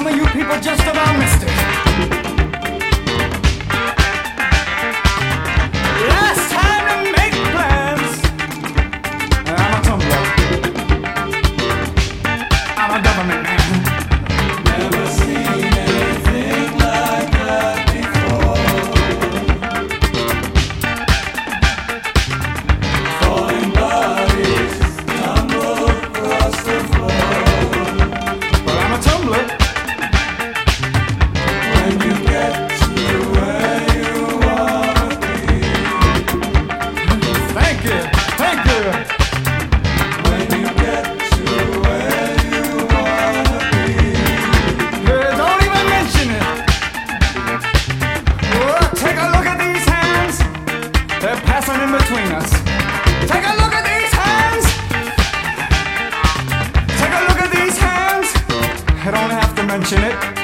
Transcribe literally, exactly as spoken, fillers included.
some of you people just about missed it. Last time to make plans. I'm a tumbler. I'm a government man. Never seen anything like that before. Falling bodies tumble across the floor. Well, I'm a tumbler. When you get to where you wanna be. Thank you. Thank you. When you get to where you wanna be. Yeah, don't even mention it. Oh, take a look at these hands. They're passing in between us. Take a look at these hands. Take a look at these hands. I don't have to mention it.